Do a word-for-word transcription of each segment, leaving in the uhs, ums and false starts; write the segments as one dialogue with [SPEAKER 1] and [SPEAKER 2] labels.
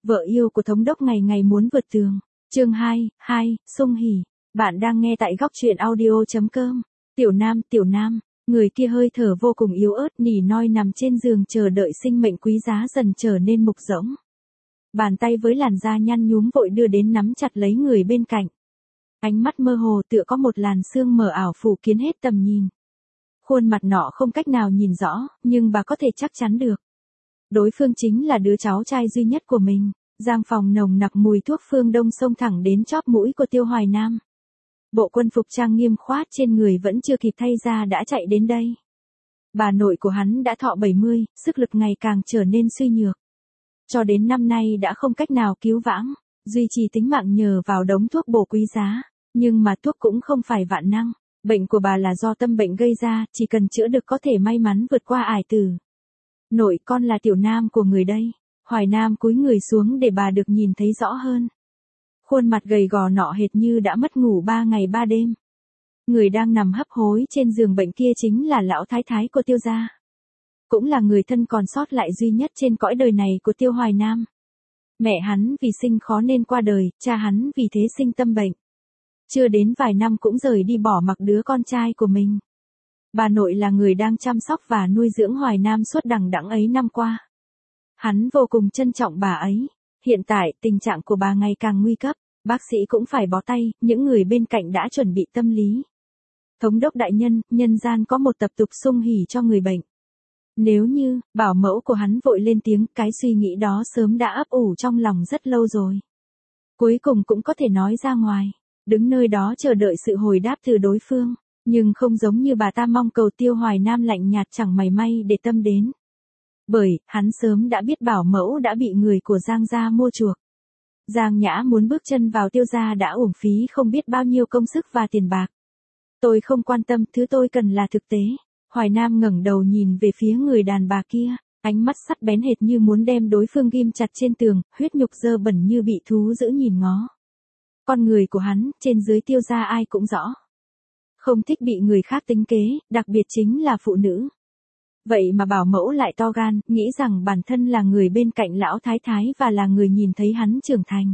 [SPEAKER 1] Vợ yêu của thống đốc ngày ngày muốn vượt tường. Chương hai, hai, Sung Hỉ. Bạn đang nghe tại góc truyện audio chấm com. Tiểu Nam, Tiểu Nam, người kia hơi thở vô cùng yếu ớt nỉ noi nằm trên giường chờ đợi sinh mệnh quý giá dần trở nên mục rỗng. Bàn tay với làn da nhăn nhúm vội đưa đến nắm chặt lấy người bên cạnh. Ánh mắt mơ hồ tựa có một làn sương mờ ảo phủ kín hết tầm nhìn. Khuôn mặt nọ không cách nào nhìn rõ, nhưng bà có thể chắc chắn được. Đối phương chính là đứa cháu trai duy nhất của mình. Giang phòng nồng nặc mùi thuốc phương Đông xông thẳng đến chóp mũi của Tiêu Hoài Nam. Bộ quân phục trang nghiêm khoát trên người vẫn chưa kịp thay ra đã chạy đến đây. Bà nội của hắn đã thọ bảy mươi, sức lực ngày càng trở nên suy nhược. Cho đến năm nay đã không cách nào cứu vãng, duy trì tính mạng nhờ vào đống thuốc bổ quý giá. Nhưng mà thuốc cũng không phải vạn năng. Bệnh của bà là do tâm bệnh gây ra, chỉ cần chữa được có thể may mắn vượt qua ải tử. Nội con là Tiểu Nam của người đây. Hoài Nam cúi người xuống để bà được nhìn thấy rõ hơn. Khuôn mặt gầy gò nọ hệt như đã mất ngủ ba ngày ba đêm. Người đang nằm hấp hối trên giường bệnh kia chính là lão thái thái của Tiêu gia. Cũng là người thân còn sót lại duy nhất trên cõi đời này của Tiêu Hoài Nam. Mẹ hắn vì sinh khó nên qua đời, cha hắn vì thế sinh tâm bệnh. Chưa đến vài năm cũng rời đi bỏ mặc đứa con trai của mình. Bà nội là người đang chăm sóc và nuôi dưỡng Hoài Nam suốt đằng đẵng ấy năm qua. Hắn vô cùng trân trọng bà ấy. Hiện tại, tình trạng của bà ngày càng nguy cấp, bác sĩ cũng phải bó tay, những người bên cạnh đã chuẩn bị tâm lý. Thống đốc đại nhân, nhân gian có một tập tục sung hỉ cho người bệnh. Nếu như, bảo mẫu của hắn vội lên tiếng, cái suy nghĩ đó sớm đã ấp ủ trong lòng rất lâu rồi. Cuối cùng cũng có thể nói ra ngoài, đứng nơi đó chờ đợi sự hồi đáp từ đối phương, nhưng không giống như bà ta mong cầu. Tiêu Hoài Nam lạnh nhạt chẳng mảy may để tâm đến. Bởi, hắn sớm đã biết bảo mẫu đã bị người của Giang gia mua chuộc. Giang Nhã muốn bước chân vào Tiêu gia đã uổng phí không biết bao nhiêu công sức và tiền bạc. Tôi không quan tâm, thứ tôi cần là thực tế. Hoài Nam ngẩng đầu nhìn về phía người đàn bà kia, ánh mắt sắc bén hệt như muốn đem đối phương ghim chặt trên tường, huyết nhục dơ bẩn như bị thú dữ nhìn ngó. Con người của hắn, trên dưới Tiêu gia ai cũng rõ. Không thích bị người khác tính kế, đặc biệt chính là phụ nữ. Vậy mà bảo mẫu lại to gan, nghĩ rằng bản thân là người bên cạnh lão thái thái và là người nhìn thấy hắn trưởng thành.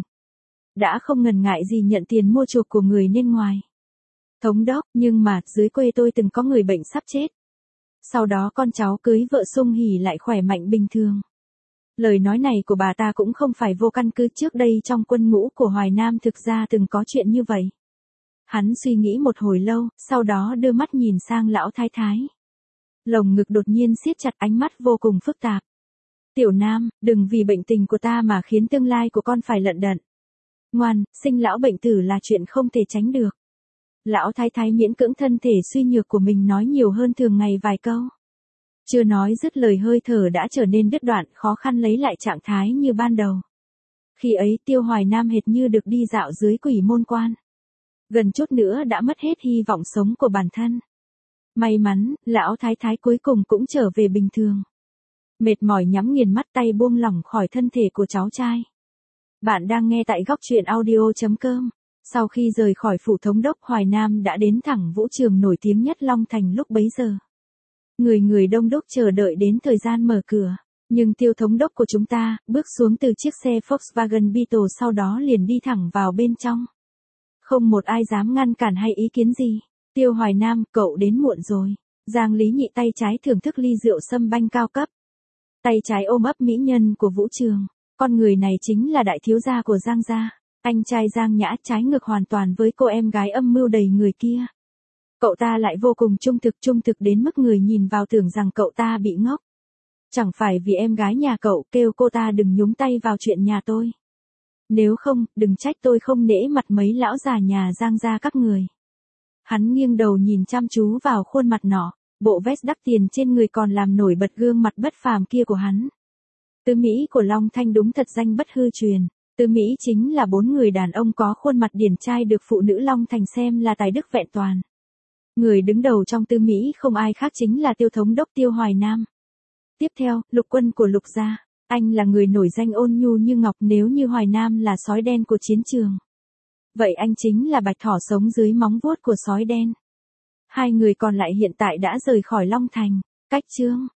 [SPEAKER 1] Đã không ngần ngại gì nhận tiền mua chuộc của người nên ngoài. Thống đốc, nhưng mà, dưới quê tôi từng có người bệnh sắp chết. Sau đó con cháu cưới vợ Sung Hỉ lại khỏe mạnh bình thường. Lời nói này của bà ta cũng không phải vô căn cứ. Trước đây trong quân ngũ của Hoài Nam thực ra từng có chuyện như vậy. Hắn suy nghĩ một hồi lâu, sau đó đưa mắt nhìn sang lão thái thái. Lồng ngực đột nhiên siết chặt, ánh mắt vô cùng phức tạp. Tiểu Nam, đừng vì bệnh tình của ta mà khiến tương lai của con phải lận đận. Ngoan, sinh lão bệnh tử là chuyện không thể tránh được. Lão thái thái miễn cưỡng thân thể suy nhược của mình nói nhiều hơn thường ngày vài câu. Chưa nói dứt lời hơi thở đã trở nên đứt đoạn, khó khăn lấy lại trạng thái như ban đầu. Khi ấy Tiêu Hoài Nam hệt như được đi dạo dưới quỷ môn quan. Gần chút nữa đã mất hết hy vọng sống của bản thân. May mắn, lão thái thái cuối cùng cũng trở về bình thường. Mệt mỏi nhắm nghiền mắt, tay buông lỏng khỏi thân thể của cháu trai. Bạn đang nghe tại góc truyện audio chấm com. Sau khi rời khỏi phủ thống đốc, Hoài Nam đã đến thẳng vũ trường nổi tiếng nhất Long Thành lúc bấy giờ. Người người đông đúc chờ đợi đến thời gian mở cửa. Nhưng Tiêu thống đốc của chúng ta, bước xuống từ chiếc xe Volkswagen Beetle sau đó liền đi thẳng vào bên trong. Không một ai dám ngăn cản hay ý kiến gì. Tiêu Hoài Nam, cậu đến muộn rồi. Giang Lý Nhị tay trái thưởng thức ly rượu sâm banh cao cấp. Tay trái ôm ấp mỹ nhân của vũ trường. Con người này chính là đại thiếu gia của Giang gia. Anh trai Giang Nhã, trái ngược hoàn toàn với cô em gái âm mưu đầy người kia. Cậu ta lại vô cùng trung thực, trung thực đến mức người nhìn vào tưởng rằng cậu ta bị ngốc. Chẳng phải vì em gái nhà cậu kêu cô ta đừng nhúng tay vào chuyện nhà tôi. Nếu không, đừng trách tôi không nể mặt mấy lão già nhà Giang gia các người. Hắn nghiêng đầu nhìn chăm chú vào khuôn mặt nọ, bộ vest đắt tiền trên người còn làm nổi bật gương mặt bất phàm kia của hắn. Tứ Mỹ của Long Thanh đúng thật danh bất hư truyền. Tứ Mỹ chính là bốn người đàn ông có khuôn mặt điển trai được phụ nữ Long Thành xem là tài đức vẹn toàn. Người đứng đầu trong Tứ Mỹ không ai khác chính là Tiêu thống đốc Tiêu Hoài Nam. Tiếp theo, Lục quân của Lục gia. Anh là người nổi danh ôn nhu như ngọc, nếu như Hoài Nam là sói đen của chiến trường. Vậy anh chính là bạch thỏ sống dưới móng vuốt của sói đen. Hai người còn lại hiện tại đã rời khỏi Long Thành. Cách chương.